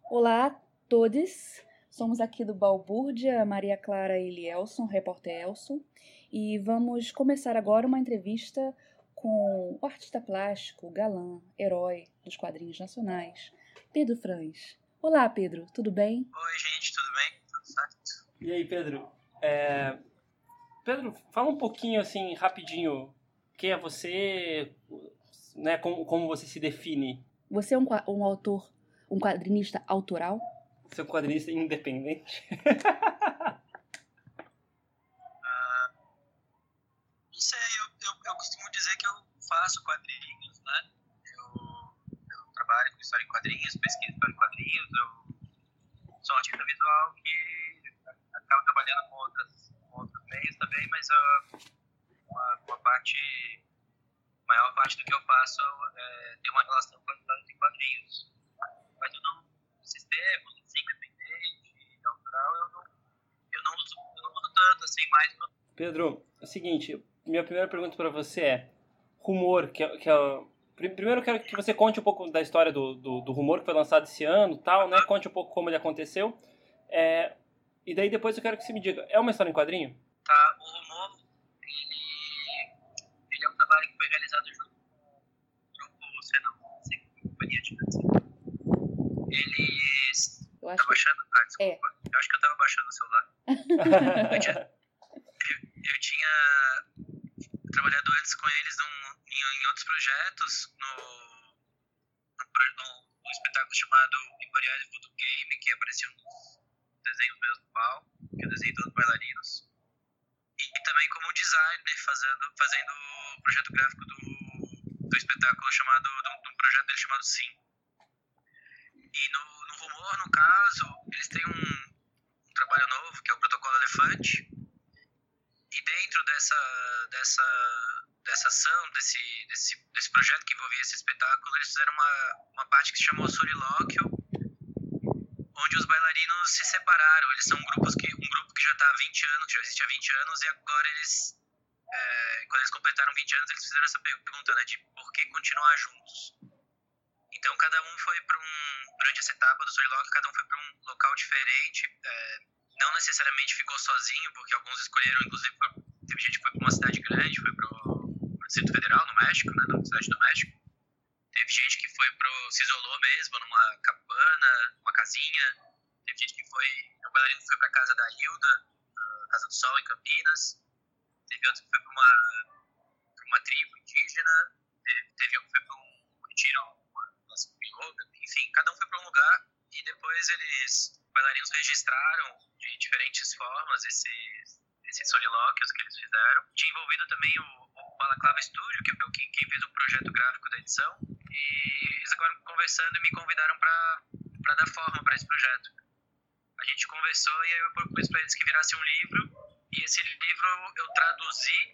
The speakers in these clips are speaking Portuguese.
Olá a todos, somos aqui do Balbúrdia, Maria Clara e Elielson, repórter Elson, e vamos começar agora uma entrevista com o artista plástico, galã, herói dos quadrinhos nacionais, Pedro Franz. Olá, Pedro, tudo bem? Oi, gente, tudo bem? Tudo certo? E aí, Pedro? Pedro, fala um pouquinho, assim, rapidinho, quem é você, né, como você se define? Você é um autor, um quadrinista autoral? Você é um quadrinista independente? Não sei, eu costumo dizer que eu faço quadrinhos, né? Eu trabalho com história em quadrinhos, pesquiso história em quadrinhos, eu sou um artista visual que acaba trabalhando com outros meios também, mas maior parte do que eu faço tem uma relação com a história em quadrinhos. Mas eu não, sistemas, assim, independente, autoral, eu não uso tanto, assim, mais... Pedro, é o seguinte, minha primeira pergunta para você é, Rumor, primeiro eu quero que você conte um pouco da história do Rumor, que foi lançado esse ano, tal, né? Conte um pouco como ele aconteceu. E daí depois eu quero que você me diga, é uma história em quadrinho? Tá, o Rumor, ele é um trabalho que foi realizado junto com o grupo Senão, companhia de eles... Tá baixando? Ah, desculpa. Eu acho que eu tava baixando o celular. Eu tinha trabalhado antes com eles em outros projetos, num espetáculo chamado Imperial Voodoo Game, que apareceu nos desenhos meus do palco, que eu desenhei todos os bailarinos. E também como designer, fazendo o projeto gráfico do espetáculo de um projeto dele chamado Sim. E no Rumor, no caso, eles têm um trabalho novo, que é o Protocolo Elefante. E dentro dessa ação, desse projeto que envolvia esse espetáculo, eles fizeram uma parte que se chamou Solilóquio, onde os bailarinos se separaram. Eles são um grupo que já está há 20 anos, que já existe há 20 anos, e agora quando eles completaram 20 anos, eles fizeram essa pergunta, né, de por que continuar juntos. Então, cada um foi durante essa etapa do Solilóquio, cada um foi para um local diferente, não necessariamente ficou sozinho, porque alguns escolheram, inclusive, teve gente que foi para uma cidade grande, foi para o Distrito Federal, no México, né, na cidade do México. Teve gente que se isolou mesmo, numa cabana, uma casinha. Teve gente que um bailarino foi para a casa da Hilda, Casa do Sol, em Campinas. Teve outro que foi para uma tribo indígena. Teve um que foi para um retiro, uma yoga. Enfim, cada um foi para um lugar e depois os bailarinos registraram de diferentes formas esses solilóquios que eles fizeram. Tinha envolvido também o Balaclava Studio, que foi quem fez o projeto gráfico da edição, e eles acabaram conversando e me convidaram para dar forma para esse projeto. A gente conversou e aí eu propus para eles que virasse um livro, e esse livro eu traduzi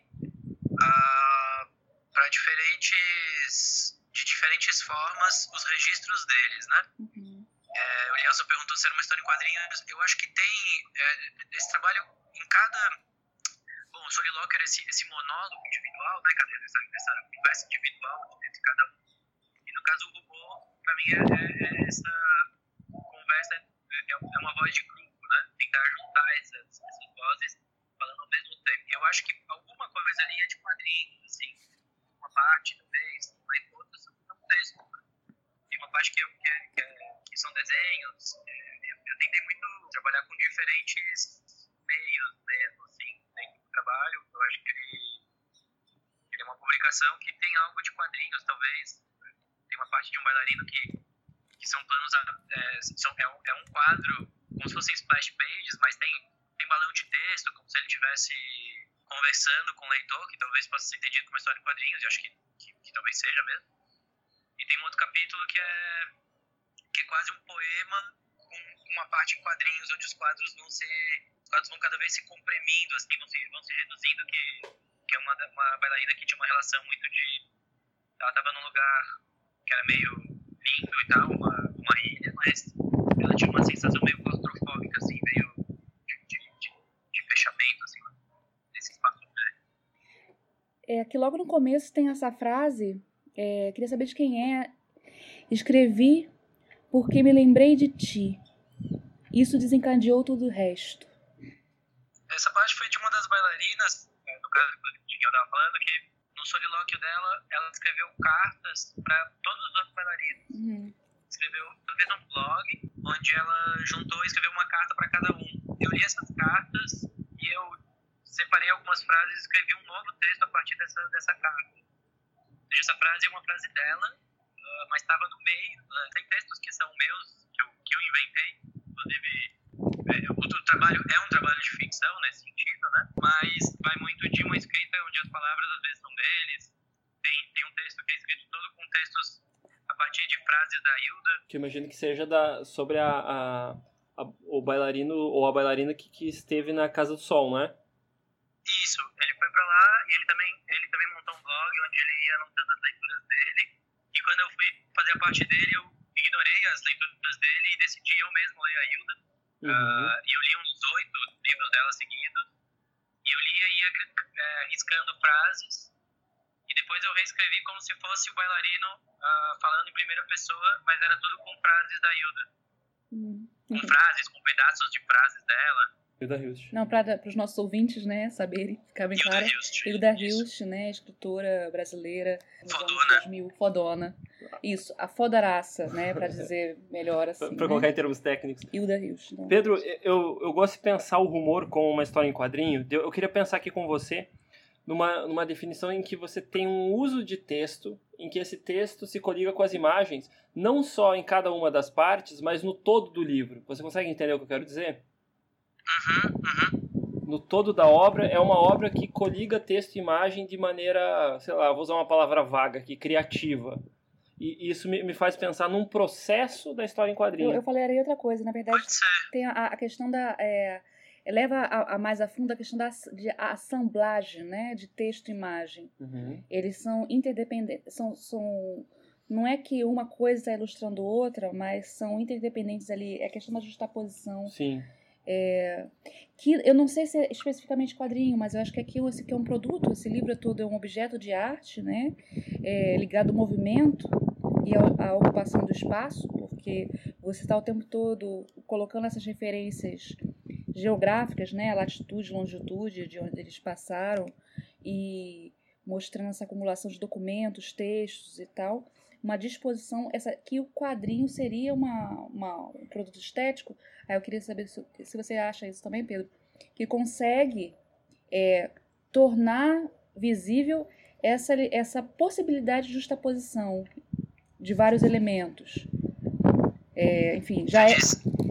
para diferentes formas os registros deles, né? O Elielson perguntou se era uma história em quadrinhos. Eu acho que tem esse trabalho em cada... Bom, o Solilóquio era esse monólogo individual, né? Essa conversa individual entre cada um. E no caso, o Rumor, pra mim, é essa conversa, é uma voz de grupo, né? Tentar juntar essas vozes falando ao mesmo tempo. Eu acho que alguma coisa ali é de quadrinhos, assim, uma parte, talvez, mas outras são texto. Tem uma parte que são desenhos. Eu tentei muito trabalhar com diferentes meios mesmo, assim, dentro do trabalho. Eu acho que ele é uma publicação que tem algo de quadrinhos, talvez. Tem uma parte de um bailarino que são planos, é um quadro, como se fossem splash pages, mas tem balão de texto, como se ele estivesse conversando com o leitor, que talvez possa ser entendido como uma história em quadrinhos, e acho que talvez seja mesmo. E tem um outro capítulo que é quase um poema com uma parte em quadrinhos, onde os quadros vão cada vez se comprimindo, assim, vão se reduzindo, que é uma bailarina que tinha uma relação muito ela estava num lugar que era meio lindo e tal, uma ilha, mas ela tinha uma sensação meio claustrofóbica, assim, meio de fechamento, assim, nesse espaço grande. Aqui logo no começo tem essa frase, queria saber de quem é. Escrevi porque me lembrei de ti. Isso desencadeou todo o resto. Essa parte foi de uma das bailarinas, no caso de quem eu estava falando, que no solilóquio dela, ela escreveu cartas para todos os outros bailarinos. Ela fez um blog onde ela juntou e escreveu uma carta para cada um. Eu li essas cartas e eu separei algumas frases e escrevi um novo texto a partir dessa carta. Essa frase é uma frase dela, mas estava no meio. Tem textos que são meus, que eu inventei. Inclusive, o trabalho é um trabalho de ficção nesse sentido, né? Mas vai muito de uma escrita onde as palavras às vezes são deles. Tem um texto que é escrito todo com textos a partir de frases da Hilda. Que eu imagino que seja sobre o bailarino ou a bailarina que esteve na Casa do Sol, né? Isso, ele foi pra lá e ele também montou um blog onde ele ia anotando as leituras dele. E quando eu fui fazer a parte dele, eu ignorei as leituras dele e decidi eu mesmo ler a Hilda. E eu li uns 8 livros dela seguidos. E eu lia e ia riscando frases. E depois eu reescrevi como se fosse o bailarino falando em primeira pessoa, mas era tudo com frases da Hilda. Com frases, com pedaços de frases dela. Hilda Hilst. Não, para os nossos ouvintes, né, saberem, ficar bem claro. Hilda Hilst, né, escritora brasileira. Fodona. 2000, fodona. Isso, a fodaraça, né, para dizer melhor assim. Para colocar em termos técnicos. Hilda Hilst. Né? Pedro, eu gosto de pensar o rumor como uma história em quadrinho. Eu queria pensar aqui com você numa definição em que você tem um uso de texto, em que esse texto se coliga com as imagens, não só em cada uma das partes, mas no todo do livro. Você consegue entender o que eu quero dizer? No todo da obra, é uma obra que coliga texto e imagem de maneira, sei lá, vou usar uma palavra vaga aqui, criativa. E isso me faz pensar num processo da história em quadrinho. Eu falaria outra coisa, na verdade, tem a questão da... leva a mais a fundo a questão de assemblagem, né, de texto e imagem. Eles são interdependentes, não é que uma coisa está ilustrando outra, mas são interdependentes ali. É a questão da justaposição. Sim. Que eu não sei se é especificamente quadrinho, mas eu acho que esse aqui é um produto, esse livro todo é um objeto de arte, né, ligado ao movimento e à ocupação do espaço, porque você está o tempo todo colocando essas referências geográficas, né, a latitude, longitude de onde eles passaram e mostrando essa acumulação de documentos, textos e tal, uma disposição, que o quadrinho seria um produto estético. Aí eu queria saber se você acha isso também, Pedro, que consegue tornar visível essa possibilidade de justaposição de vários elementos. Enfim, já é...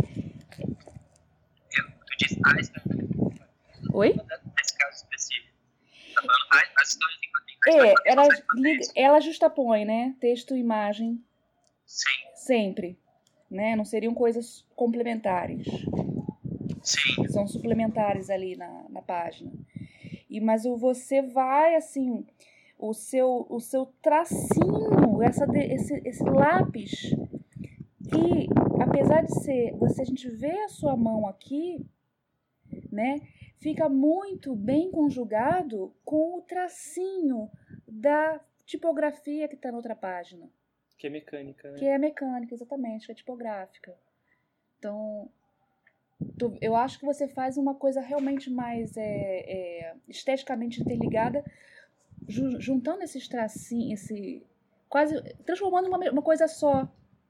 Tu disse a história. Oi? Nesse caso específico. Tá falando as histórias em quadrinhos. Ela justapõe, né? Texto e imagem. Sim. Sempre. Né? Não seriam coisas complementares. Sim. São suplementares ali na página. Mas você vai, assim, o seu tracinho, esse lápis, que apesar de ser, a gente vê a sua mão aqui, né, fica muito bem conjugado com o tracinho da tipografia que está na outra página. Que é mecânica, né? Que é mecânica, exatamente, que é tipográfica. Então, eu acho que você faz uma coisa realmente mais esteticamente interligada, juntando esses tracinhos, quase transformando uma coisa só.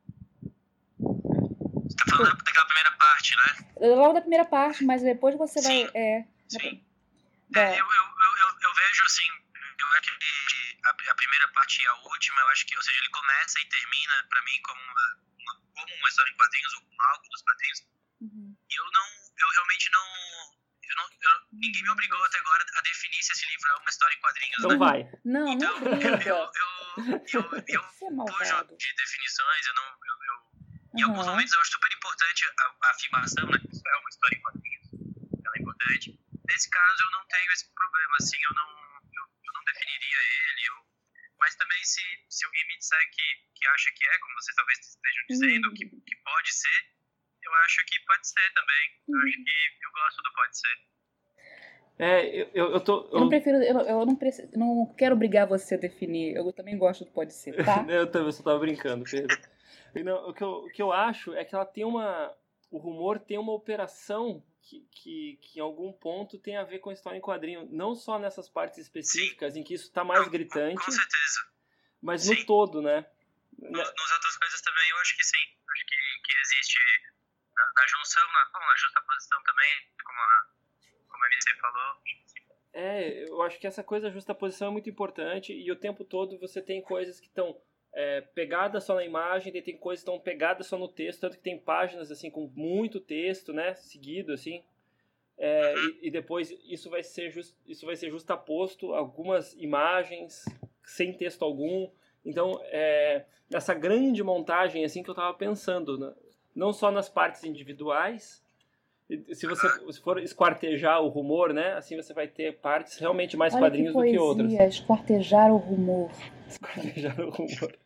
Você tá falando daquela primeira parte, né? Logo da primeira parte, mas depois você Sim. vai... Sim. Eu vejo, assim, eu acho que a primeira parte e a última, eu acho que, ou seja, ele começa e termina, pra mim, como uma história em quadrinhos, ou como algo dos quadrinhos. E eu realmente não... ninguém me obrigou até agora a definir se esse livro é uma história em quadrinhos. Então vai. Não briga. Eu fujo de definições, em alguns momentos eu acho super importante a afirmação, né? Isso é uma história em quadrinhos, ela é importante. Nesse caso eu não tenho esse problema, assim, eu não definiria ele, mas também se alguém me disser que acha que é, como vocês talvez estejam dizendo, que pode ser, eu acho que pode ser também. Eu acho que eu gosto do pode ser. Eu não prefiro, eu não quero obrigar você a definir, eu também gosto do pode ser, tá? Eu também só tava brincando, Pedro. Não, o que eu acho é que ela tem o Rumor tem uma operação que em algum ponto tem a ver com a história em quadrinho. Não só nessas partes específicas, sim, em que isso está mais gritante. Com certeza. Mas sim, no todo, né? Nas outras coisas também eu acho que sim. Acho que existe na junção, na justaposição também, como a MC falou. Eu acho que essa coisa da justaposição é muito importante, e o tempo todo você tem coisas que estão pegadas só na imagem, e tem coisas que estão pegadas só no texto, tanto que tem páginas assim com muito texto, né, seguido assim, e depois isso vai ser justaposto algumas imagens sem texto algum. Então nessa grande montagem assim que eu estava pensando, né? Não só nas partes individuais. Se você for esquartejar o Rumor, né, assim você vai ter partes realmente mais quadrinhos do que outras. Esquartejar o Rumor. Esquartejar o Rumor.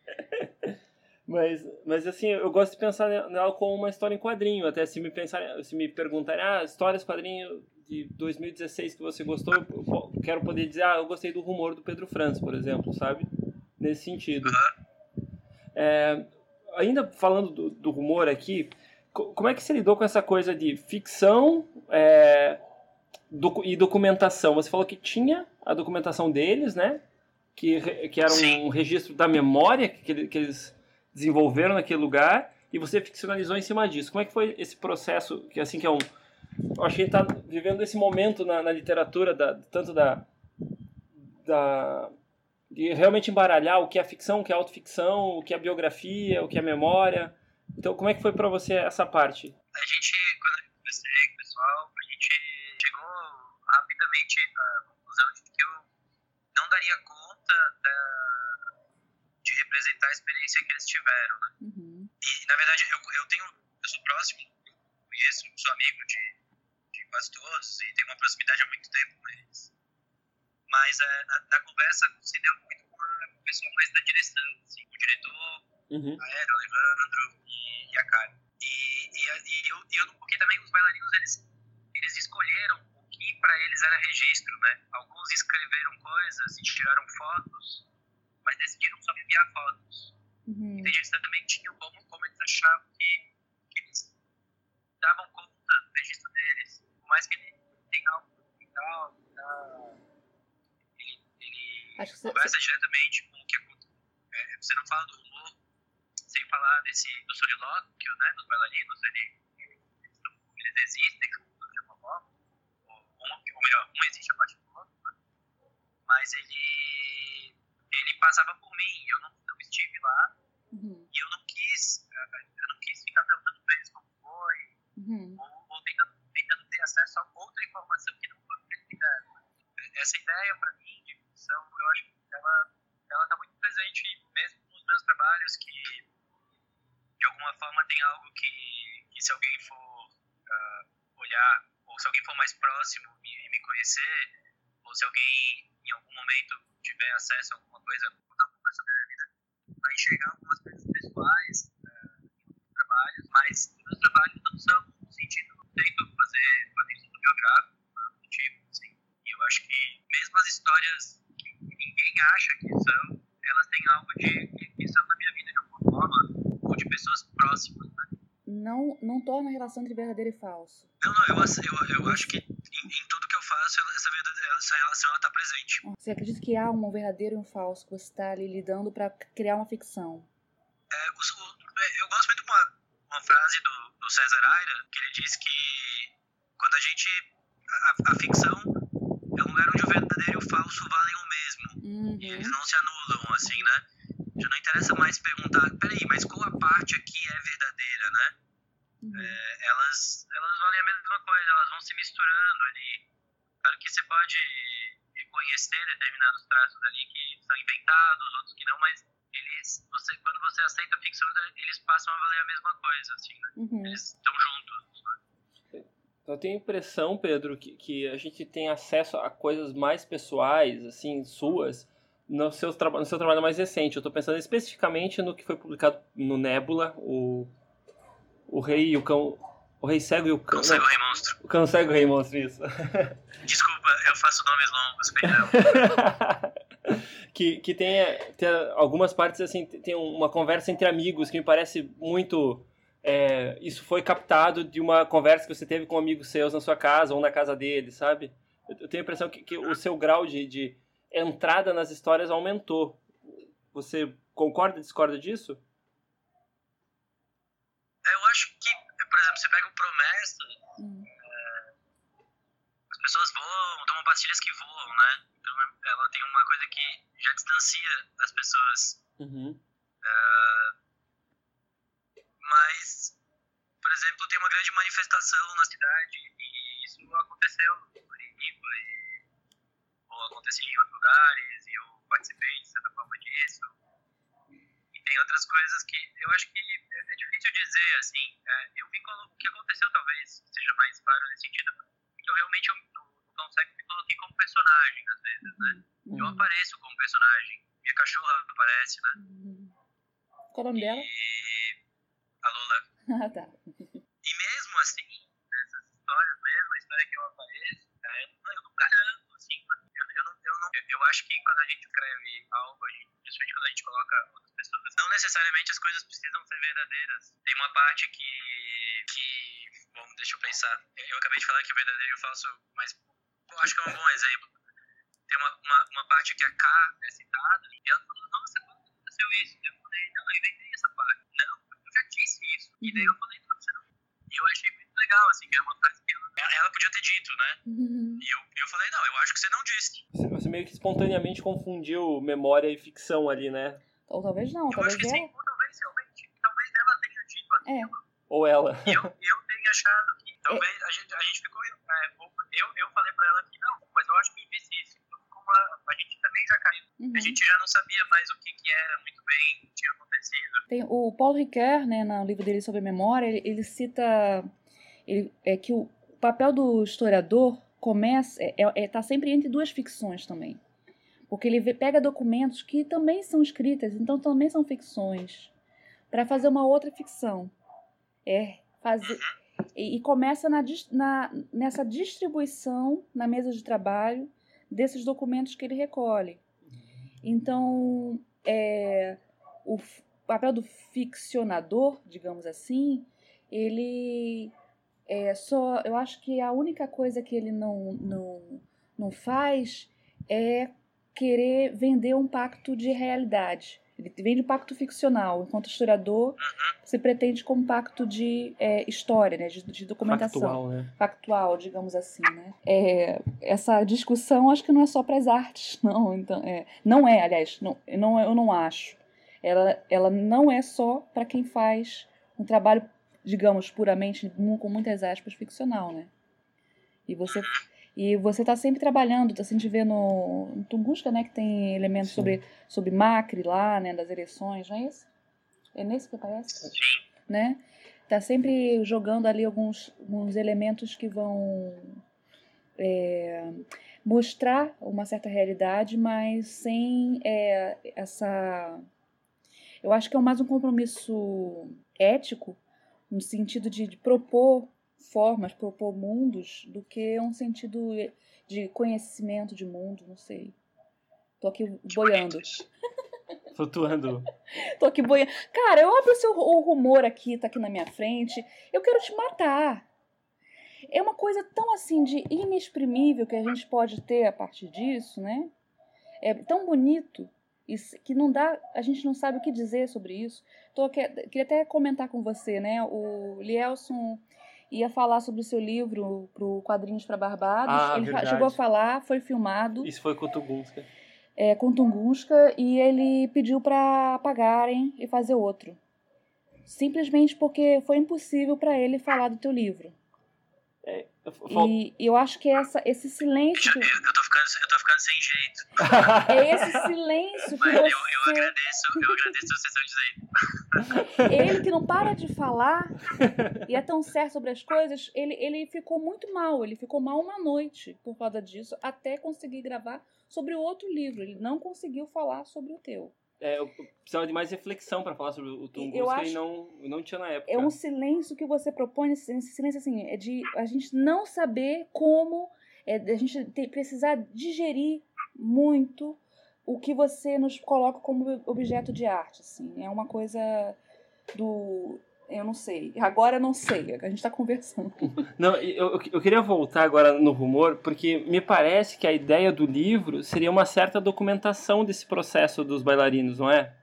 Mas assim, eu gosto de pensar nela como uma história em quadrinho. Até se me perguntarem, histórias quadrinho de 2016 que você gostou, eu quero poder dizer, eu gostei do Rumor do Pedro Franz, por exemplo, sabe? Nesse sentido. Ainda falando do Rumor aqui, como é que você lidou com essa coisa de ficção e documentação? Você falou que tinha a documentação deles, né? Que era um registro da memória que eles desenvolveram naquele lugar, e você ficcionalizou em cima disso. Como é que foi esse processo? Que assim que eu acho que a gente está vivendo esse momento na literatura, tanto de realmente embaralhar o que é ficção, o que é autoficção, o que é biografia, o que é memória. Então, como é que foi pra você essa parte? A gente, quando eu conversei com o pessoal, a gente chegou rapidamente à conclusão de que eu não daria conta de representar a experiência que eles tiveram, né? E, na verdade, eu sou próximo, eu conheço, sou amigo de quase todos e tenho uma proximidade há muito tempo com eles. Mas na conversa se deu muito com o pessoal mais da direção, assim, o diretor, a Era, o Alejandro e a Karen. Porque também os bailarinos, eles escolheram o que para eles era registro, né? Alguns escreveram coisas e tiraram fotos, mas decidiram só enviar fotos. E tem gente que também tinha como eles achavam que eles davam conta do registro deles. Por mais que ele tenha algo legal, ele conversa diretamente com o que acontece. Você não fala do Rumor sem falar do solilóquio, né, dos bailarinos. Eles existem de alguma forma, ou melhor, um existe a partir do outro, né? Mas ele passava por mim, eu não estive lá, e eu não quis ficar perguntando para eles como foi, ou tentando ter acesso a outra informação que não foi o que eles fizeram. Essa ideia, para mim, de ficção, eu acho que ela está muito presente mesmo nos meus trabalhos, que de alguma forma tem algo que se alguém for olhar, ou se alguém for mais próximo e me conhecer, ou se alguém em algum momento tiver acesso a alguma coisa, contar um pouco sobre a minha vida, vai enxergar algumas coisas pessoais em alguns trabalhos, mas meus trabalhos não são no sentido, tento fazer quadrinhos biográficos, do tipo, assim, e eu acho que mesmo as histórias que ninguém acha que são, elas têm algo que são na minha vida de alguma forma, ou de pessoas próximas, né? Não torna a relação entre verdadeiro e falso. Não, eu acho que em tudo que eu faço, essa relação está presente. Você acredita que há um verdadeiro e um falso que você está ali lidando para criar uma ficção? Eu gosto muito de uma frase do César Aira, que ele diz que quando a gente... A ficção é um lugar onde o verdadeiro e o falso valem o mesmo. E eles não se anulam, assim, né? Já não interessa mais perguntar, peraí, mas qual a parte aqui é verdadeira, né? Elas valem a mesma coisa, elas vão se misturando ali. Claro que você pode reconhecer determinados traços ali que são inventados, outros que não, mas quando você aceita a ficção, eles passam a valer a mesma coisa, assim, né? Eles estão juntos, né? Eu tenho a impressão, Pedro, que a gente tem acesso a coisas mais pessoais, assim, suas, no seu trabalho mais recente. Eu estou pensando especificamente no que foi publicado no Nébula, o Rei e o Cão... O Rei Cego e o Cão... Cão Cego, Rei Monstro. O Cão Cego e o Rei Monstro, isso. Desculpa, eu faço nomes longos, perdão. que tem algumas partes, assim, tem uma conversa entre amigos que me parece muito... isso foi captado de uma conversa que você teve com amigos seus na sua casa ou na casa deles, sabe? Eu tenho a impressão que o seu grau de entrada nas histórias aumentou. Você concorda, discorda disso? Eu acho que, por exemplo, você pega o Promessa, as pessoas voam, tomam pastilhas que voam, né? Então ela tem uma coisa que já distancia as pessoas. Uhum. Mas, por exemplo, tem uma grande manifestação na cidade e isso aconteceu em Curitiba ou aconteceu em outros lugares e eu participei de certa forma disso. E tem outras coisas que eu acho que é difícil dizer, assim. Eu vi o que aconteceu, talvez seja mais claro nesse sentido, porque eu realmente no Tom Seco me coloquei como personagem, às vezes, né? Eu apareço como personagem. Minha cachorra aparece, né? Qual o nome dela? A Lola. Ah, tá. E mesmo assim, nessas histórias, mesmo a história que eu apareço, eu não garanto, assim, eu acho que quando a gente escreve algo, principalmente quando a gente coloca outras pessoas, não necessariamente as coisas precisam ser verdadeiras. Tem uma parte bom, deixa eu pensar, eu acabei de falar que é verdadeiro e eu falso, mas eu acho que é um bom exemplo. Tem uma parte que a K é citada e ela falou, nossa, quando aconteceu isso? Eu falei, não, eu inventei essa parte. Não, eu já disse isso. E daí eu falei, não, você não. E eu achei muito legal, assim, que era uma frase que ela podia ter dito, né? E eu falei, não, eu acho que você não disse. Você meio que espontaneamente confundiu memória e ficção ali, né? Ou talvez não, eu talvez acho que ela. sim, ou talvez realmente, talvez ela tenha dito aquilo. Ou ela. E eu tenha achado que talvez a gente ficou. Eu falei pra ela que não, mas eu acho que eu disse isso. Então ficou a gente também já caiu. A gente já não sabia mais o que era muito bem, o que tinha acontecido. Tem o Paul Ricoeur, né, no livro dele sobre memória, ele cita que o papel do historiador está sempre entre duas ficções também. Porque ele pega documentos que também são escritas, então também são ficções, para fazer uma outra ficção. E começa nessa distribuição na mesa de trabalho desses documentos que ele recolhe. Então, o papel do ficcionador, digamos assim, ele eu acho que a única coisa que ele não faz é querer vender um pacto de realidade. Ele vende um pacto ficcional, enquanto historiador se pretende como pacto de história, né, de documentação. Factual, né? Factual, digamos assim, né? Essa discussão acho que não é só para as artes, não. Então, não é, aliás, eu não acho. Ela não é só para quem faz um trabalho, digamos, puramente, com muitas aspas, ficcional, né? E você está sempre trabalhando, a gente vê no Tunguska, né, que tem elementos sobre Macri lá, né, das eleições, não é isso? É nesse que aparece? Sim. Né? Tá sempre jogando ali alguns elementos que vão mostrar uma certa realidade, mas sem eu acho que é mais um compromisso ético, no sentido de propor formas, propor mundos, do que um sentido de conhecimento de mundo, não sei. Tô aqui boiando. Flutuando. Tô aqui boiando. Cara, eu abro o rumor aqui, tá aqui na minha frente. Eu quero te matar. É uma coisa tão assim de inexprimível que a gente pode ter a partir disso, né? É tão bonito que não dá, a gente não sabe o que dizer sobre isso. Queria até comentar com você, né? O Lielson ia falar sobre o seu livro pro Quadrinhos para Barbados. Ele chegou a falar, foi filmado. Isso foi com o Tunguska. Com Tunguska, e ele pediu para apagarem e fazer outro. Simplesmente porque foi impossível para ele falar do teu livro. E eu acho que esse silêncio... Eu tô ficando sem jeito. É esse silêncio que Mas eu agradeço vocês estão dizendo. Ele que não para de falar e é tão certo sobre as coisas, ele ficou muito mal. Ele ficou mal uma noite por causa disso, até conseguir gravar sobre o outro livro. Ele não conseguiu falar sobre o teu. Eu precisava de mais reflexão para falar sobre o Tunguska e não tinha na época. É um silêncio que você propõe, esse silêncio assim, é de a gente não saber como, a gente precisar digerir muito o que você nos coloca como objeto de arte, assim. É uma coisa do... Eu não sei. Agora eu não sei. A gente tá conversando. Não, eu queria voltar agora no Rumor, porque me parece que a ideia do livro seria uma certa documentação desse processo dos bailarinos, não é?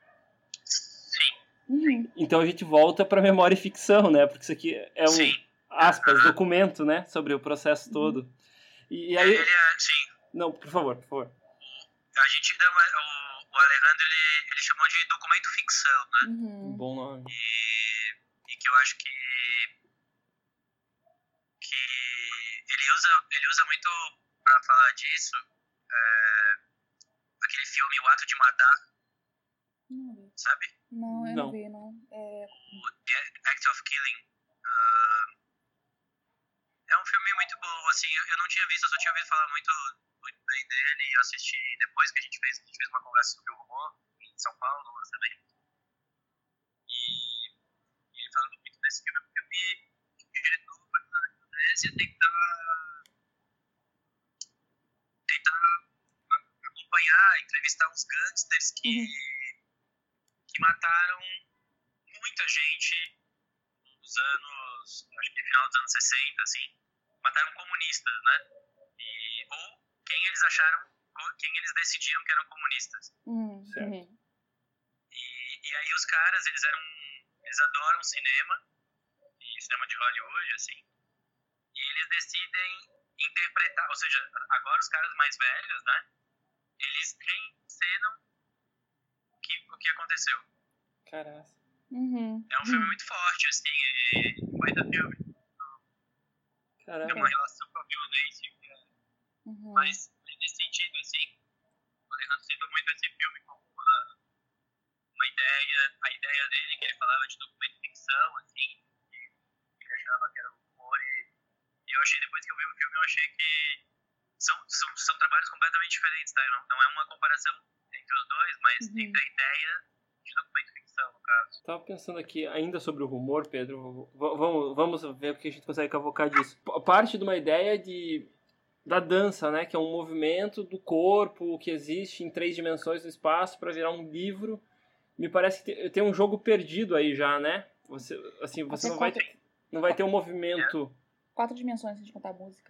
Uhum. Então a gente volta para memória e ficção, né? Porque isso aqui é um, aspas, documento, né? Sobre o processo todo. E aí... sim. Não, por favor. A gente dá o Alejandro, ele chamou de documento ficção, né? Uhum. Bom nome. E que eu acho que ele usa muito pra falar disso, aquele filme O Ato de Matar, sabe? Não, eu não vi, não. O The Act of Killing. É um filme muito bom, assim, eu não tinha visto, eu só tinha ouvido falar muito bem dele, e eu assisti depois que a gente fez uma conversa sobre o Rumor em São Paulo, no lançamento. E ele falando muito desse filme, porque eu vi que o diretor da Indonésia tentar acompanhar, entrevistar os gangsters que mataram muita gente nos anos, acho que final dos anos 60, assim, mataram comunistas, né? Ou quem eles decidiram que eram comunistas. Certo. E aí os caras, eles adoram cinema, e cinema de Hollywood, assim, e eles decidem interpretar, ou seja, agora os caras mais velhos, né, eles reencenam o que aconteceu. Caraca. É um filme muito forte, assim, e baita filme. Caraca. Tem uma relação com a violência, mas nesse sentido, assim, o Alejandro citou muito esse filme como uma ideia, a ideia dele, que ele falava de documento ficção, assim, que ele achava que era um humor, e eu achei, depois que eu vi o filme, eu achei que são trabalhos completamente diferentes, tá? Não é uma comparação entre os dois, mas entre a ideia de documento ficção, no caso. Tava pensando aqui ainda sobre o Rumor, Pedro. Vamos ver o que a gente consegue cavocar disso. Parte de uma ideia da dança, né? Que é um movimento do corpo que existe em 3 dimensões no espaço para virar um livro. Me parece que tem um jogo perdido aí já, né? Você não vai ter um movimento... 4 dimensões, se a gente contar a música.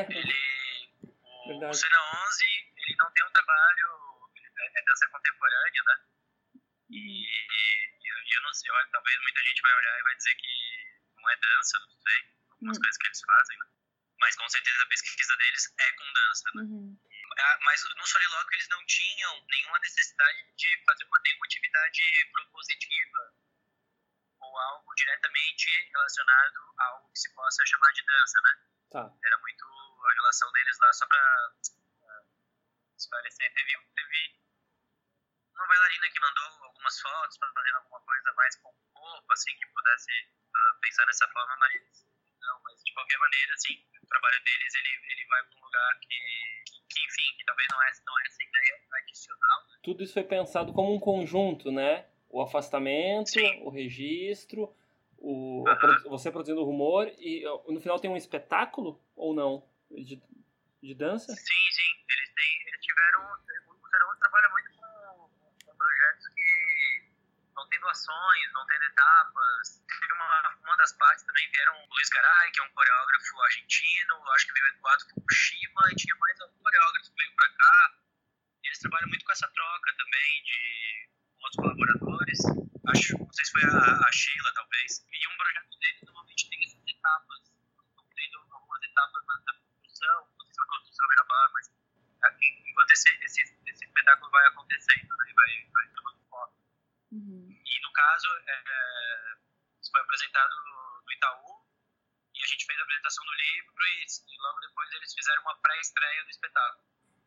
O Cena 11, ele não tem um trabalho, é dança contemporânea, né? E eu não sei, talvez muita gente vai olhar e vai dizer que não é dança, não sei, algumas coisas que eles fazem, né? Mas com certeza a pesquisa deles é com dança, né? Mas no solilóquio eles não tinham nenhuma necessidade de fazer nenhuma atividade propositiva ou algo diretamente relacionado a algo que se possa chamar de dança, né? Tá. Era muito a relação deles lá, só pra esclarecer. Teve uma bailarina que mandou algumas fotos para fazer alguma coisa mais com o corpo, assim, que pudesse pensar nessa forma, mas de qualquer maneira, assim, o trabalho deles, ele vai para um lugar que enfim, que talvez não é essa ideia tradicional, né? Tudo isso foi pensado como um conjunto, né? O afastamento, o registro, você produzindo o Rumor, e no final tem um espetáculo, ou não? De dança? Sim. Eles tiveram... O Serão trabalha muito com projetos que não tem doações, não tem etapas. Teve uma das partes também, vieram o Luiz Garay, que é um coreógrafo argentino, acho que veio Eduardo Fukushima, e tinha mais algum coreógrafo que veio pra cá. Eles trabalham muito com essa troca também de outros colaboradores. Não sei se foi a Sheila, talvez. E um projeto deles normalmente tem essas etapas. Estão tendo algumas etapas na construção, não sei se a construção é a melhor palavra, mas enquanto esse espetáculo vai acontecendo, né? Vai tomando forma. E no caso, isso foi apresentado no Itaú, e a gente fez a apresentação do livro, e logo depois eles fizeram uma pré-estreia do espetáculo.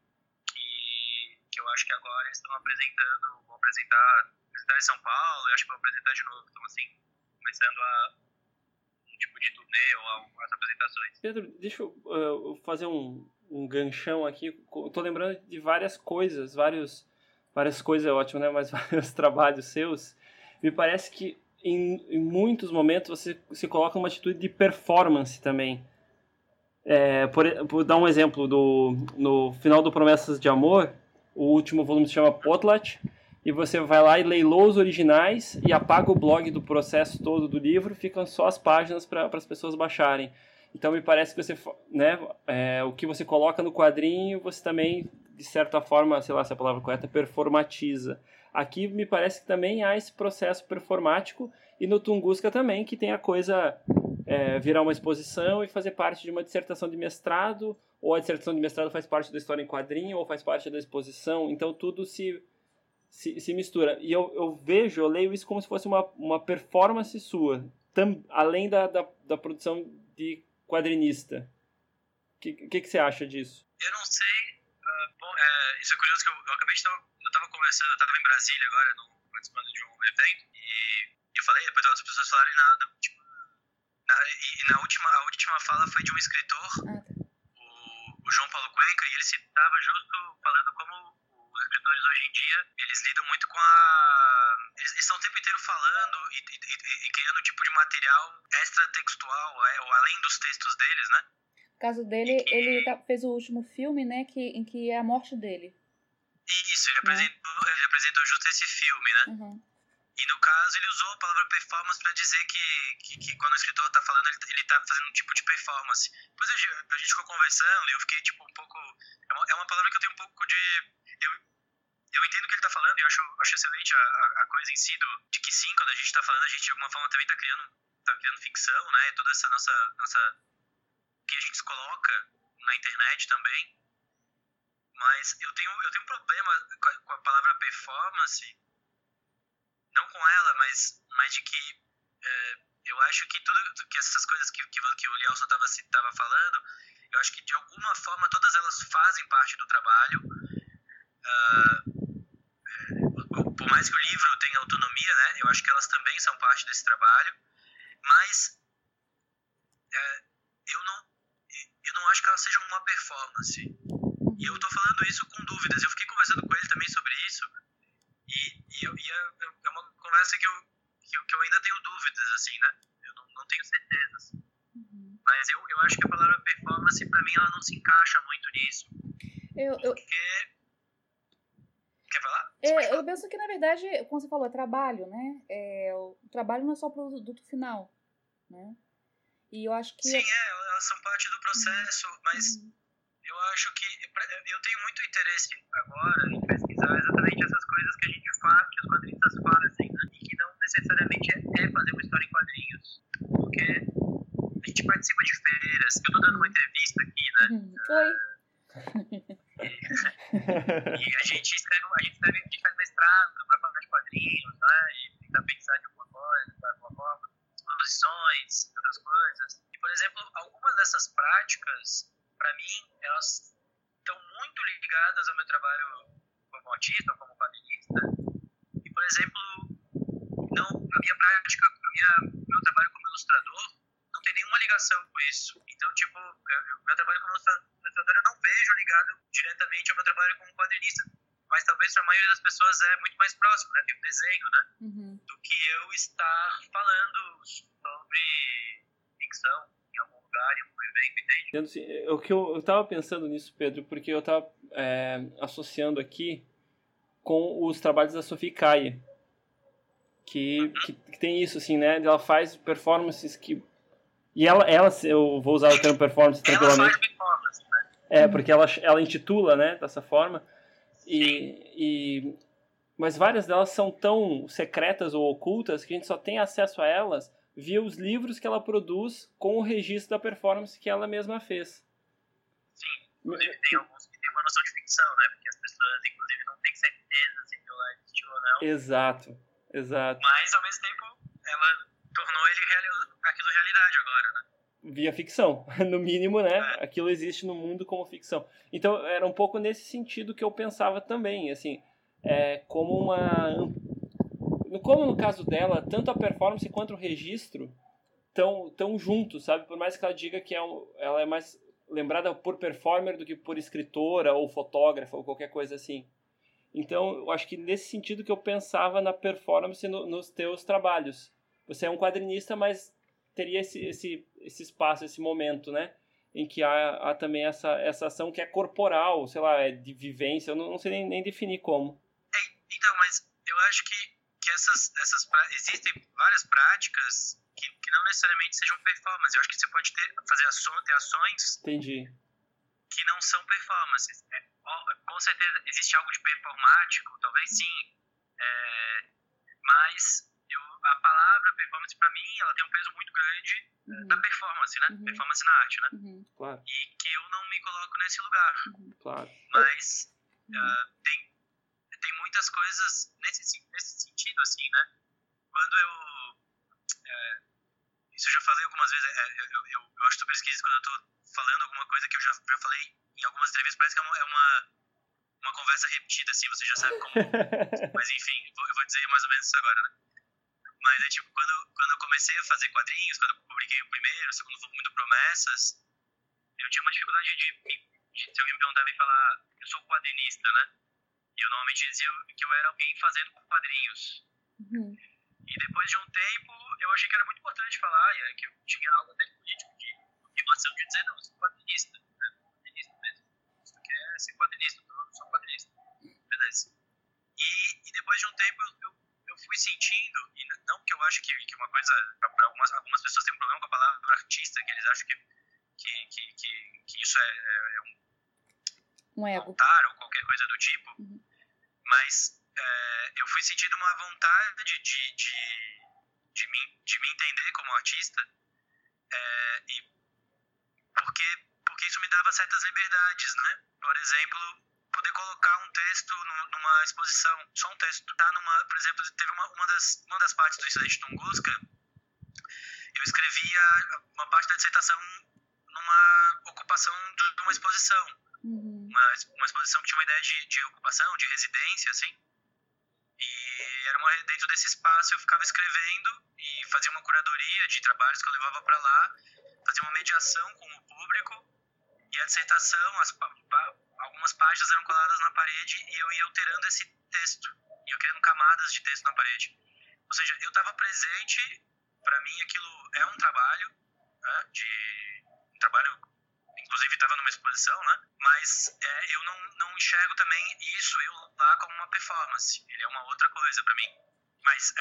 Que eu acho que agora eles vão apresentar em São Paulo, e acho que vão apresentar de novo. Então, assim, começando um tipo de turnê ou algumas apresentações. Pedro, deixa eu fazer um ganchão aqui. Estou lembrando de várias coisas é ótimo, né? Mas vários trabalhos seus. Me parece que em muitos momentos você se coloca numa atitude de performance também. Por dar um exemplo, no final do Promessas de Amor, o último volume se chama Potlatch, e você vai lá e leiloa os originais e apaga o blog do processo todo do livro, ficam só as páginas para as pessoas baixarem. Então me parece que você, né, o que você coloca no quadrinho, você também, de certa forma, sei lá se é a palavra correta, performatiza. Aqui me parece que também há esse processo performático, e no Tunguska também, que tem a coisa virar uma exposição e fazer parte de uma dissertação de mestrado, ou a dissertação de mestrado faz parte da história em quadrinho, ou faz parte da exposição, então tudo se mistura. E eu leio isso como se fosse uma performance sua, além da produção de quadrinista. O que você acha disso? Eu não sei. Bom, isso é curioso que eu acabei de eu estava conversando, eu estava em Brasília agora, participando de um evento, e eu falei, depois outras pessoas falaram, e a última fala foi de um escritor, o João Paulo Cuenca, e ele estava justo falando como os escritores hoje em dia, eles lidam muito com eles estão o tempo inteiro falando e criando um tipo de material extratextual, ou além dos textos deles, né? No caso dele, ele fez o último filme, né, em que é a morte dele. Isso, ele apresentou justo esse filme, né? Uhum. E no caso ele usou a palavra performance para dizer que quando o escritor está falando, ele está fazendo um tipo de performance. Depois a gente ficou conversando e eu fiquei tipo um pouco... É uma palavra que eu tenho um pouco de... Eu entendo o que ele está falando e eu acho excelente a coisa em si de que sim, quando a gente está falando, a gente de alguma forma também está criando ficção, né? Toda essa nossa que a gente se coloca na internet também. Mas eu tenho um problema com a palavra performance, não com ela, mas de que eu acho que tudo que essas coisas que o Lielson estava falando, eu acho que de alguma forma todas elas fazem parte do trabalho. Por mais que o livro tenha autonomia, né, eu acho que elas também são parte desse trabalho, mas eu não acho que elas sejam uma performance. E eu tô falando isso com dúvidas. Eu fiquei conversando com ele também sobre isso, e é uma conversa que eu ainda tenho dúvidas, assim, né? Eu não tenho certezas. Mas eu acho que a palavra performance, pra mim, ela não se encaixa muito nisso. Porque... Quer falar? Eu penso que, na verdade, como você falou, é trabalho, né? O trabalho não é só o produto final, né? E eu acho que... Sim, elas são parte do processo, mas eu acho que... Eu tenho muito interesse agora em pesquisar exatamente essas coisas que a gente faz, que os quadrinistas fazem, né? E que não necessariamente é fazer uma história em quadrinhos. Porque a gente participa de feiras. Eu tô dando uma entrevista aqui, né? Oi. E a gente faz mestrado para falar de quadrinhos, né? E tentar pensar de alguma coisa, de alguma forma, exposições, outras coisas. E, por exemplo, algumas dessas práticas, para mim, elas estão muito ligadas ao meu trabalho como artista, como quadrinista. E, por exemplo, a minha prática, meu trabalho como ilustrador não tem nenhuma ligação com isso. Então, tipo, meu trabalho como ilustrador eu não vejo ligado diretamente ao meu trabalho como quadrinista. Mas talvez para a maioria das pessoas é muito mais próximo, né? Tem um desenho, né? Do que eu estar falando sobre ficção em algum lugar, em algum evento, entende? O que eu tava pensando nisso, Pedro, porque eu tava associando aqui com os trabalhos da Sophie Calle, que tem isso, assim, né? Ela faz performances que... E ela eu vou usar o termo performance tranquilamente. Ela faz performance, né? Porque ela intitula, né, dessa forma. Mas várias delas são tão secretas ou ocultas que a gente só tem acesso a elas via os livros que ela produz com o registro da performance que ela mesma fez. Sim, inclusive tem alguns que têm uma noção de ficção, né? Porque as pessoas, inclusive, não têm certeza se aquilo lá existiu ou não. Exato. Mas, ao mesmo tempo, ela tornou aquilo realidade agora, né? Via ficção, no mínimo, né? Aquilo existe no mundo como ficção. Então, era um pouco nesse sentido que eu pensava também, assim, como no caso dela, tanto a performance quanto o registro estão juntos, sabe? Por mais que ela diga que ela é mais lembrada por performer do que por escritora ou fotógrafa ou qualquer coisa assim. Então, eu acho que nesse sentido que eu pensava na performance nos teus trabalhos. Você é um quadrinista, mas teria esse espaço, esse momento, né? em que há também essa ação que é corporal, sei lá, é de vivência, eu não sei nem definir como. Então, mas eu acho que existem várias práticas que não necessariamente sejam performance. Eu acho que você pode ter ações Entendi. que não são performances. Com certeza existe algo de performático, talvez sim, mas a palavra performance, para mim, ela tem um peso muito grande da performance, né? Performance na arte, né? Claro. E que eu não me coloco nesse lugar. Claro. Mas tem muitas coisas nesse sentido, assim, né? Quando isso eu já falei algumas vezes, eu acho super esquisito quando eu tô falando alguma coisa que eu já falei em algumas entrevistas, parece que é uma conversa repetida, assim, você já sabe como. Mas enfim, eu vou dizer mais ou menos isso agora, né? Mas é tipo, quando eu comecei a fazer quadrinhos, quando eu publiquei o primeiro, o segundo volume do Promessas, eu tinha uma dificuldade se alguém me perguntava e falar, eu sou quadrinista, né? E eu normalmente dizia que eu era alguém fazendo quadrinhos. E depois de um tempo, eu achei que era muito importante falar, que eu tinha algo até político de motivação de dizer, não, eu sou quadrinista, né? Quadrinista mesmo. Isso aqui é ser quadrinista, eu sou quadrinista. Beleza. E depois de um tempo, eu fui sentindo, e não que eu acho que uma coisa, para algumas pessoas têm um problema com a palavra artista, que eles acham que isso é um ego, altar ou qualquer coisa do tipo, mas eu fui sentindo uma vontade de me entender como artista, e porque isso me dava certas liberdades, né? Por exemplo, poder colocar um texto numa exposição, só um texto. Por exemplo, teve uma das partes do Incidente Tunguska, eu escrevia uma parte da dissertação numa ocupação de uma exposição. Uma exposição que tinha uma ideia de ocupação, de residência, assim. E era dentro desse espaço eu ficava escrevendo e fazia uma curadoria de trabalhos que eu levava para lá, fazia uma mediação com o público, e a dissertação, algumas páginas eram coladas na parede e eu ia alterando esse texto, ia criando camadas de texto na parede. Ou seja, eu estava presente, para mim aquilo é um trabalho, né, um trabalho, inclusive estava numa exposição, né, mas eu não enxergo também eu lá como uma performance, ele é uma outra coisa para mim. Mas,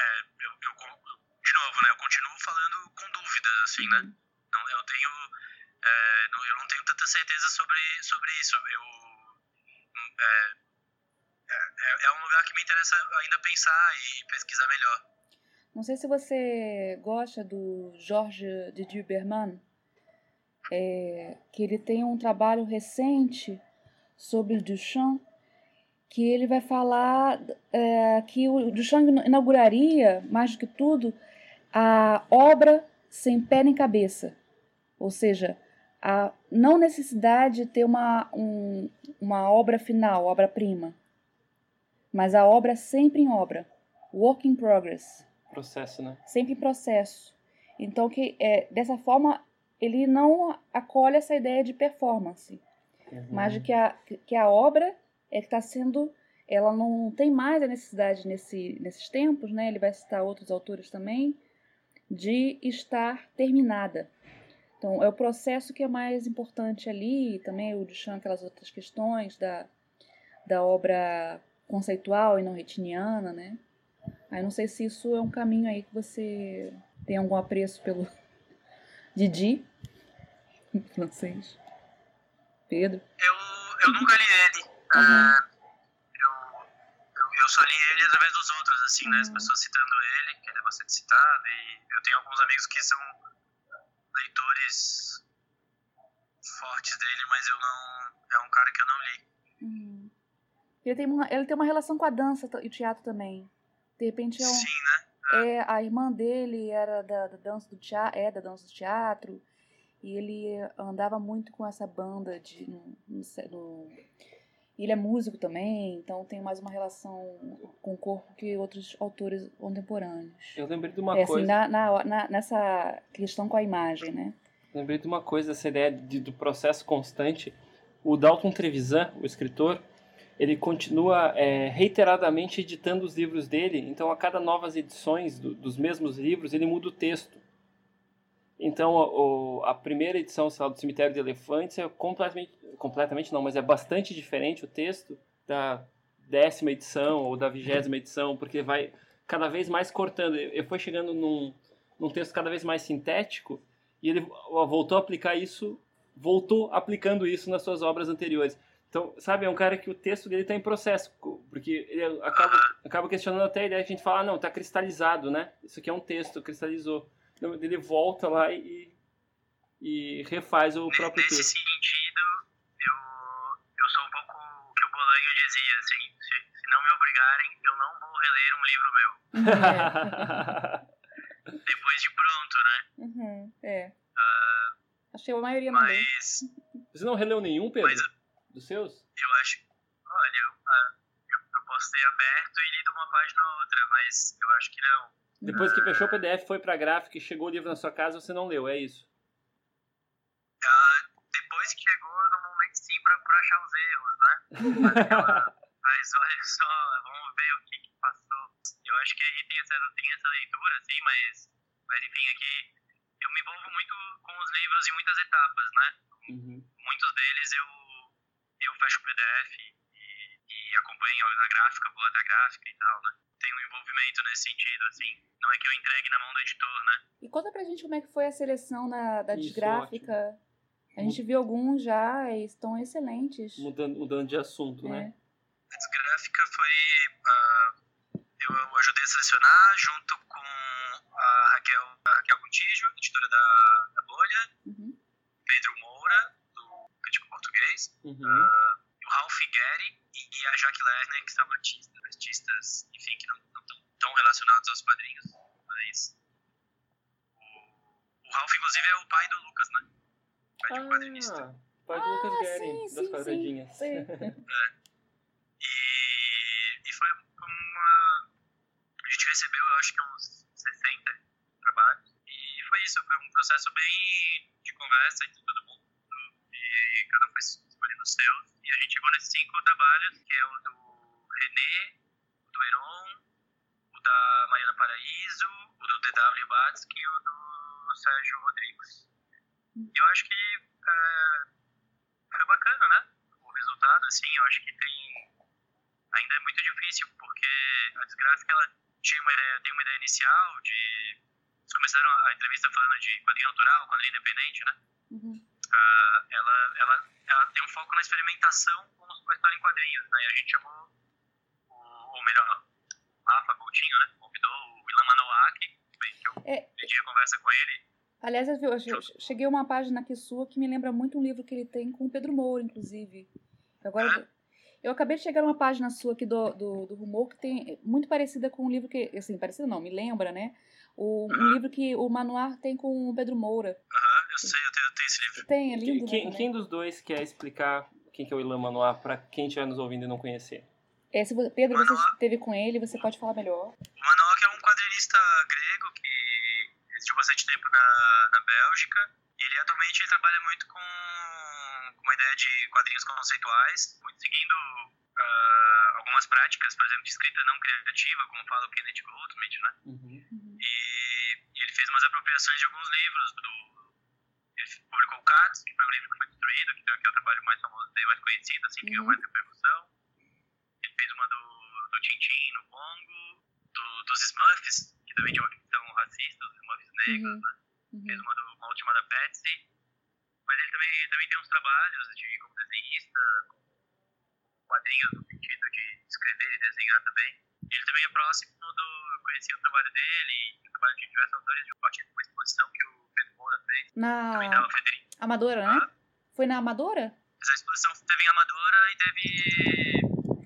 de novo, né, eu continuo falando com dúvidas, assim, né, eu não tenho tanta certeza sobre isso. É um lugar que me interessa ainda pensar e pesquisar melhor. Não sei se você gosta do Georges Didier Berman, que ele tem um trabalho recente sobre o Duchamp, que ele vai falar que o Duchamp inauguraria, mais do que tudo, a obra sem pé nem cabeça. Ou seja, a não necessidade de ter uma obra final, obra-prima, mas a obra sempre em obra, work in progress. Processo, né? Sempre em processo. Então, dessa forma, ele não acolhe essa ideia de performance, mas de que a obra que está sendo, ela não tem mais a necessidade nesses tempos, né? Ele vai citar outros autores também, de estar terminada. Então, é o processo que é mais importante ali, também o Duchamp, aquelas outras questões da obra conceitual e não retiniana, né? Aí não sei se isso é um caminho aí que você tem algum apreço pelo Didi, em francês. Pedro? Eu nunca li ele. Eu só li ele através dos outros, assim, né? As pessoas citando ele, que ele é bastante citado, e eu tenho alguns amigos que são leitores fortes dele, mas é um cara que eu não li. Ele tem uma relação com a dança e o teatro também. De repente Sim, né? A irmã dele era da dança do teatro, da dança do teatro, e ele andava muito com essa banda ele é músico também, então tem mais uma relação com o corpo que outros autores contemporâneos. Eu lembrei de uma coisa... Assim, nessa questão com a imagem, né? Lembrei de uma coisa, essa ideia do processo constante. O Dalton Trevisan, o escritor, ele continua reiteradamente editando os livros dele, então a cada novas edições dos mesmos livros ele muda o texto. Então, a primeira edição, sei lá, do Cemitério de Elefantes é completamente não, mas é bastante diferente o texto da 10ª edição ou da 20ª edição, porque vai cada vez mais cortando. Ele foi chegando num texto cada vez mais sintético e ele voltou aplicando isso nas suas obras anteriores. Então, sabe, é um cara que o texto dele está em processo, porque ele acaba questionando até a ideia que a gente fala, não, está cristalizado, né? Isso aqui é um texo, cristalizou. Então, ele volta lá e refaz o próprio texto. Nesse sentido, eu sou um pouco o que o Bolanho dizia, assim, se não me obrigarem, eu não vou reler um livro meu. Depois de pronto, né? Achei a maioria não leu. Você não releu nenhum, Pedro? Dos seus? Eu acho... Olha, eu posso ter aberto e lido uma página ou outra, mas eu acho que não. Depois que fechou o PDF, foi pra gráfica e chegou o livro na sua casa, você não leu, é isso? Depois que chegou, normalmente sim, pra achar os erros, né? Mas olha só, vamos ver o que passou. Eu acho que aí tem essa leitura, assim, mas enfim, aqui eu me envolvo muito com os livros em muitas etapas, né? Muitos deles eu fecho o PDF e acompanho na gráfica, vou até a gráfica e tal, né? Tem um envolvimento nesse sentido, assim. Não é que eu entregue na mão do editor, né? E conta pra gente como é que foi a seleção da Isso, Desgráfica. ótimo. A gente viu alguns já e estão excelentes. Mudando de assunto, né? A Desgráfica foi... eu ajudei a selecionar junto com a Raquel Gontijo, editora da Bolha, Pedro Moura, do Crítico Português, o Ralph Guerri e a Jaque Lerner, que são artistas, enfim, que não estão tão relacionados aos quadrinhos, mas o Ralph, inclusive, é o pai do Lucas, né? Pai de um quadrinista. Pai do Lucas Guerri, sim, das quadradinhas. Sim. E foi uma... A gente recebeu, eu acho que uns 60 trabalhos, e foi isso, foi um processo bem de conversa entre todo mundo, e cada um foi escolhendo os seus, e a gente chegou nesses 5 trabalhos, que é o do René, o do Heron, o da Mariana Paraíso, o do D.W. Batsky e o do Sérgio Rodrigues. E eu acho que foi bacana, né? O resultado, assim, eu acho que ainda é muito difícil, porque a Desgráfica, ela tem uma ideia inicial de... Eles começaram a entrevista falando de quadrinho autoral, quadrinho independente, né? Ela tem um foco na experimentação com a história em quadrinhos, né? E a gente chamou, ou melhor, o Rafa Coutinho, né? Convidou o Ilan Manowaki, que eu pedi a conversa com ele. Aliás, eu cheguei a uma página aqui sua que me lembra muito um livro que ele tem com o Pedro Moura, inclusive. Agora, eu acabei de chegar numa página sua aqui do Rumor que tem muito parecida com um livro que... Assim, parecida não, me lembra, né? Um livro que o Manoir tem com o Pedro Moura. Eu sei, eu tenho esse livro. Tem, é lindo. Quem dos dois quer explicar quem que é o Ilan Manoir para quem estiver nos ouvindo e não conhecer? Pedro, você esteve com ele, você pode falar melhor. O Manoir é um quadrinista grego que existiu bastante tempo na Bélgica. E ele atualmente trabalha muito com uma ideia de quadrinhos conceituais, muito seguindo algumas práticas, por exemplo, de escrita não criativa, como fala o Kenneth Goldsmith, né? E ele fez umas apropriações de alguns livros. Ele publicou o Cats, que foi um livro que foi destruído, que é o trabalho mais famoso dele, mais conhecido, assim, que ganhou mais repercussão. Ele fez uma do Tintin no Congo, dos Smurfs, que também tinha uma questão racista, os Smurfs negros, né? Fez uma última da Patsy. Mas ele também tem uns trabalhos como desenhista, quadrinhos no sentido de escrever e desenhar também. Ele também é próximo eu conheci o trabalho dele, o trabalho de diversos autores, de partir de uma exposição que o Pedro Moura fez. Também da Frederico. Amadora, né? Foi na Amadora? Essa exposição teve em Amadora e teve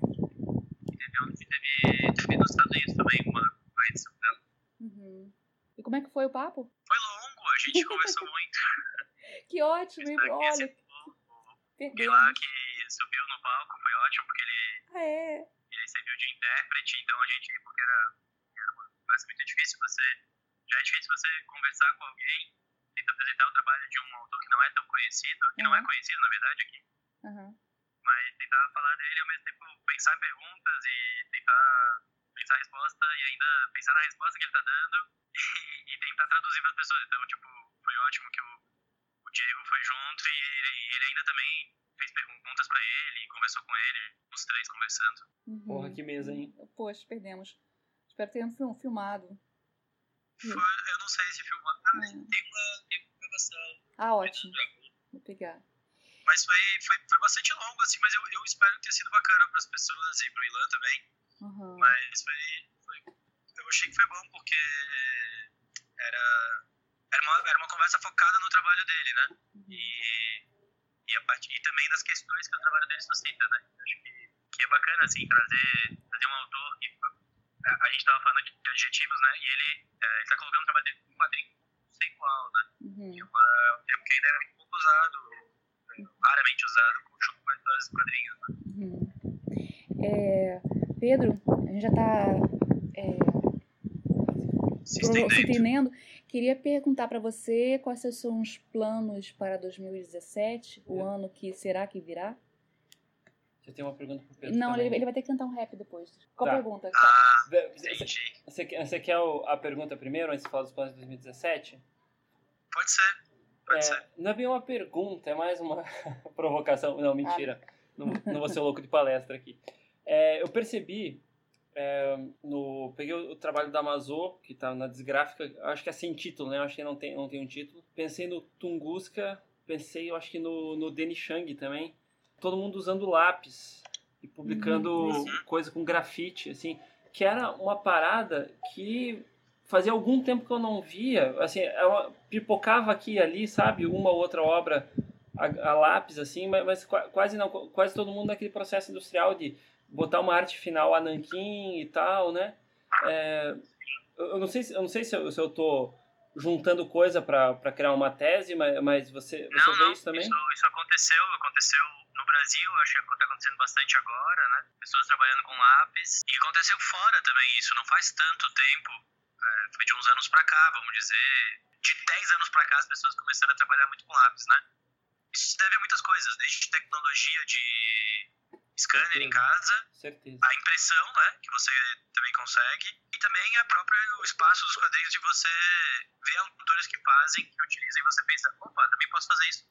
nos Estados Unidos também, uma edição dela. E como é que foi o papo? Foi longo, a gente conversou muito. Que ótimo, olha. E lá que subiu no palco, foi ótimo, porque ele serviu de intérprete, então a gente, porque era uma conversa muito difícil, já é difícil você conversar com alguém, tentar apresentar o trabalho de um autor que não é tão conhecido, que não é conhecido, na verdade, aqui. Mas tentar falar dele, ao mesmo tempo pensar em perguntas e tentar pensar a resposta e ainda pensar na resposta que ele tá dando e tentar traduzir para as pessoas. Então, tipo, foi ótimo que o Diego foi junto e ele ainda também fez perguntas pra ele, conversou com ele, os três conversando. Porra, que mesa, hein? Poxa, perdemos. Espero que tenham filmado. Eu não sei se filmou. Tem uma gravação. Ótimo. Vou pegar. Mas foi bastante longo, assim, mas eu espero que tenha sido bacana pras pessoas e pro Ilan também. Mas eu achei que foi bom porque era uma conversa focada no trabalho dele, né? E também das questões que o trabalho dele suscita, né? Acho que é bacana, assim, trazer um autor que... A gente tava falando de adjetivos, né? E ele tá colocando o trabalho dele com um quadrinho conceitual, né? Que é um termo que ainda é muito pouco usado, raramente usado, junto com as histórias dos quadrinhos, né? Pedro, a gente já tá se estendendo. Queria perguntar para você quais são os planos para 2017, o ano que será que virá? Você tem uma pergunta pro Pedro? Não, também. ele vai ter que cantar um rap depois. Qual pergunta? Você quer a pergunta primeiro, antes de falar dos planos de 2017? Pode ser. Não é bem uma pergunta, é mais uma provocação. Não, mentira. Não vou ser louco de palestra aqui. Eu percebi, peguei o trabalho da Amazô, que tá na Desgráfica, acho que é sem título, né? Acho que não tem um título. Pensei no Tunguska, eu acho que no Denis Chang também. Todo mundo usando lápis e publicando coisa com grafite, assim, que era uma parada que fazia algum tempo que eu não via, assim, pipocava aqui e ali, sabe, uma ou outra obra a lápis, assim, mas quase todo mundo naquele processo industrial de botar uma arte final a nanquim e tal, né? Eu não sei se eu tô juntando coisa para criar uma tese, mas você vê isso também? Isso aconteceu no Brasil, acho que está acontecendo bastante agora, né? Pessoas trabalhando com lápis. E aconteceu fora também isso, não faz tanto tempo. Foi de uns anos para cá, vamos dizer. De 10 anos para cá, as pessoas começaram a trabalhar muito com lápis, né? Isso se deve a muitas coisas, desde tecnologia de scanner em casa, certeza. A impressão, né, que você também consegue, e também o espaço dos quadrinhos de você ver autores que fazem, que utilizam, e você pensa, opa, também posso fazer isso.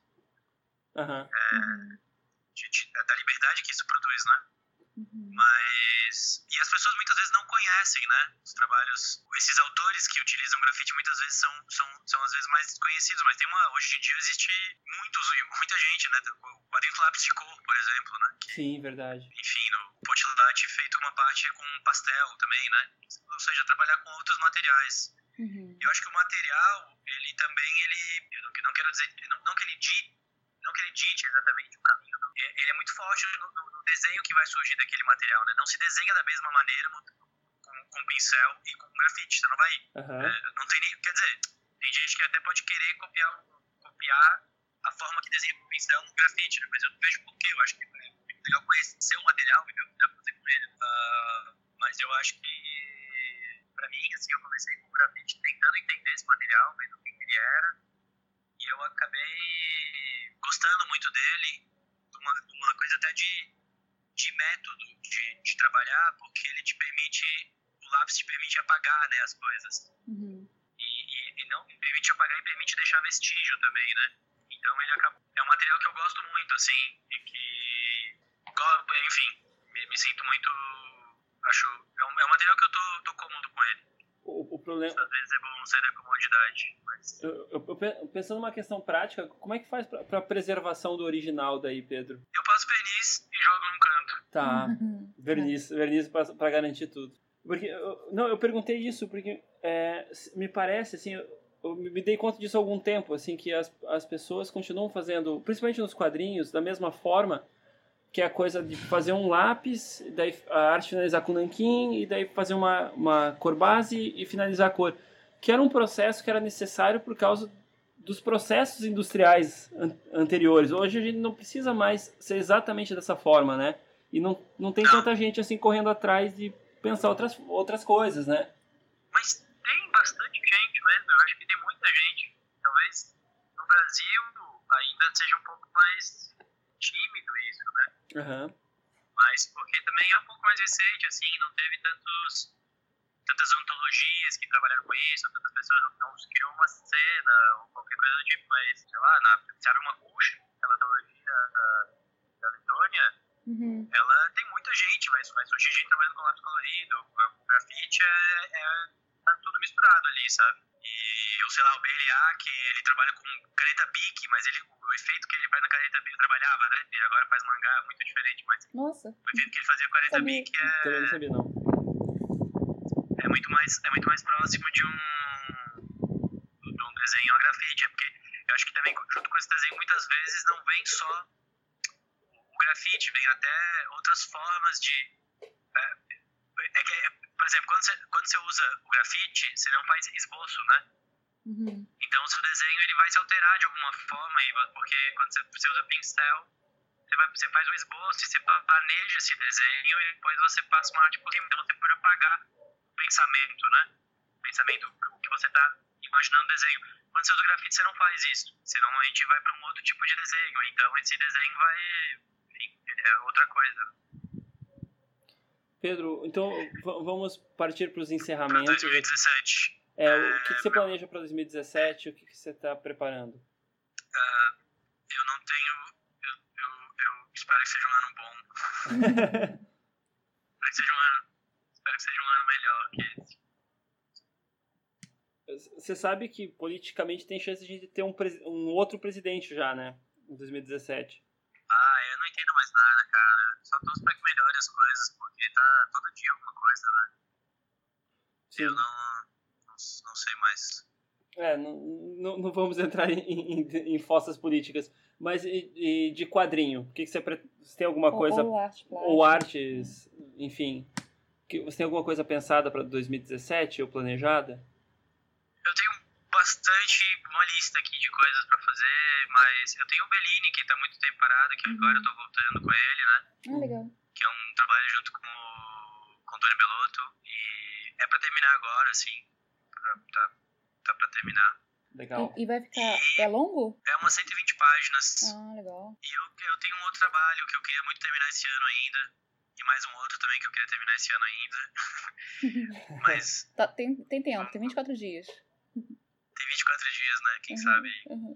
Da liberdade que isso produz, né? E as pessoas muitas vezes não conhecem, né, os trabalhos. Esses autores que utilizam grafite muitas vezes são às vezes mais desconhecidos, mas hoje em dia existe muita gente, né, o quadrinho lápis de cor, por exemplo, né? Sim, verdade. Enfim, no Potilidade feito uma parte com pastel também, né? Ou seja, trabalhar com outros materiais. Eu acho que o material, eu não quero dizer, não que ele dite exatamente o caminho, ele é muito forte no desenho que vai surgir daquele material, né? Não se desenha da mesma maneira com pincel e com grafite, você não vai... não tem nem... Quer dizer, tem gente que até pode querer copiar a forma que desenha com pincel no grafite, né? Mas eu não vejo porquê, eu acho que é muito legal conhecer o material e ver o que dá pra fazer com ele. Mas eu acho que, pra mim, assim, eu comecei com o grafite tentando entender esse material, vendo o que ele era, e eu acabei gostando muito dele, de uma coisa até de método de trabalhar, porque o lápis te permite apagar, né, as coisas. E não permite apagar e permite deixar vestígio também, né? Então é um material que eu gosto muito, assim, e que, enfim, me sinto muito, é um material que eu tô cômodo com ele. O problema... Às vezes é bom sair da comodidade, mas... Eu pensando numa questão prática, como é que faz pra preservação do original daí, Pedro? Eu passo verniz e jogo num canto. Tá, verniz pra garantir tudo. Porque, eu perguntei isso porque me parece, assim, eu me dei conta disso há algum tempo, assim, que as pessoas continuam fazendo, principalmente nos quadrinhos, da mesma forma, que é a coisa de fazer um lápis, daí a arte finalizar com nanquim, e daí fazer uma cor base e finalizar a cor. Que era um processo que era necessário por causa dos processos industriais anteriores. Hoje a gente não precisa mais ser exatamente dessa forma, né? E não tem tanta gente assim correndo atrás de pensar outras coisas, né? Mas tem bastante gente mesmo, eu acho que tem muita gente. Talvez no Brasil ainda seja um pouco mais tímido isso, né? Uhum. Mas porque também é um pouco mais recente, assim, não teve tantos tantas antologias que trabalharam com isso, tantas pessoas não se criou uma cena ou qualquer coisa do tipo, mas, sei lá, sabe uma Kush, aquela antologia da Letônia, ela tem muita gente, vai surgir gente trabalhando com lápis colorido, o grafite tá tudo misturado ali, sabe? E, sei lá, o Berliak, ele trabalha com caneta Bic, mas o efeito que ele faz na caneta Bic, trabalhava, né? Ele agora faz mangá, muito diferente, mas Nossa. o efeito que ele fazia com a caneta Bic Também não sabia, não. é muito mais próximo de um desenho ao grafite, porque eu acho que também junto com esse desenho muitas vezes não vem só o grafite, vem até outras formas de... por exemplo, quando você usa o grafite, você não faz esboço, né? Então o seu desenho ele vai se alterar de alguma forma, porque quando você usa pincel, você faz um esboço, você planeja esse desenho e depois você passa uma arte por cima, então você pode apagar o pensamento, né? O que você está imaginando no desenho. Quando você usa o grafite, você não faz isso, senão a gente vai para um outro tipo de desenho, então esse desenho vai... Enfim, é outra coisa. Pedro, então vamos partir para os encerramentos. Para 2017. O que você planeja para 2017? O que você está preparando? Eu não tenho... Eu espero que seja um ano bom. Espero que seja um ano melhor que esse. Você sabe que politicamente tem chance de ter um outro presidente já, né? Em 2017. Eu não entendo mais nada, cara. Só torço pra que melhore as coisas, porque tá todo dia alguma coisa, né? Sim. Eu não sei mais. Não vamos entrar em fossas políticas. Mas e de quadrinho? O que você tem alguma coisa... Ou artes, enfim. Você tem alguma coisa pensada para 2017 ou planejada? Eu tenho uma lista aqui de coisas pra fazer, mas eu tenho o Bellini, que tá muito tempo parado, que agora eu tô voltando com ele, né? Legal. Que é um trabalho junto com o Tony Bellotto, e é pra terminar agora, assim, tá pra terminar. Legal. E vai ficar... É longo? É umas 120 páginas. Legal. E eu tenho um outro trabalho que eu queria muito terminar esse ano ainda, e mais um outro também que eu queria terminar esse ano ainda. Mas... Tem tempo, tem 24 dias. Tem 24 dias, né? Quem sabe?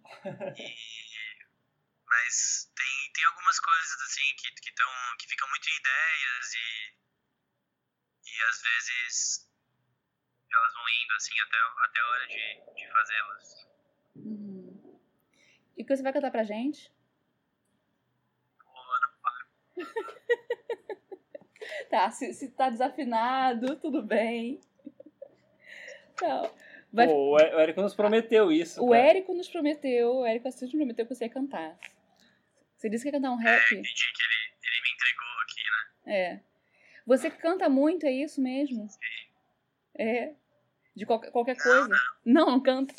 Mas tem algumas coisas, assim, que ficam muito em ideias e às vezes elas vão indo, assim, até a hora de fazê-las. E o que você vai cantar pra gente? Não pago. Tá, se tá desafinado, tudo bem. Não. O Érico nos prometeu isso. O Érico nos prometeu, o Érico Assis nos prometeu que você ia cantar. Você disse que ia cantar um rap. Entendi que ele me entregou aqui, né? Você canta muito, é isso mesmo? Sim. De qualquer coisa? Não canta.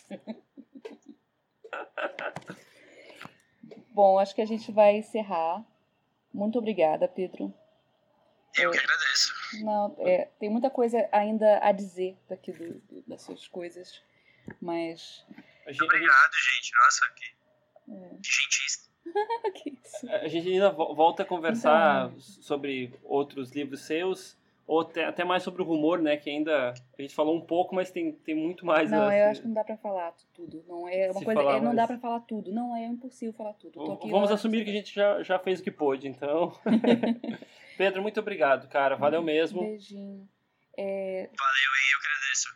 Bom, acho que a gente vai encerrar. Muito obrigada, Pedro. Eu que agradeço. Não, tem muita coisa ainda a dizer daqui das suas coisas, mas... Obrigado, gente. Nossa, que gentis. Que isso. A gente ainda volta a conversar sobre outros livros seus, ou até mais sobre o Rumor, né? Que ainda a gente falou um pouco, mas tem muito mais. Não, eu acho que não dá pra falar tudo. Não é uma coisa. Não dá pra falar tudo. Não é impossível falar tudo. Vamos assumir que a gente já fez o que pôde, então. Pedro, muito obrigado, cara. Valeu mesmo. Beijinho. Valeu, hein? Eu agradeço.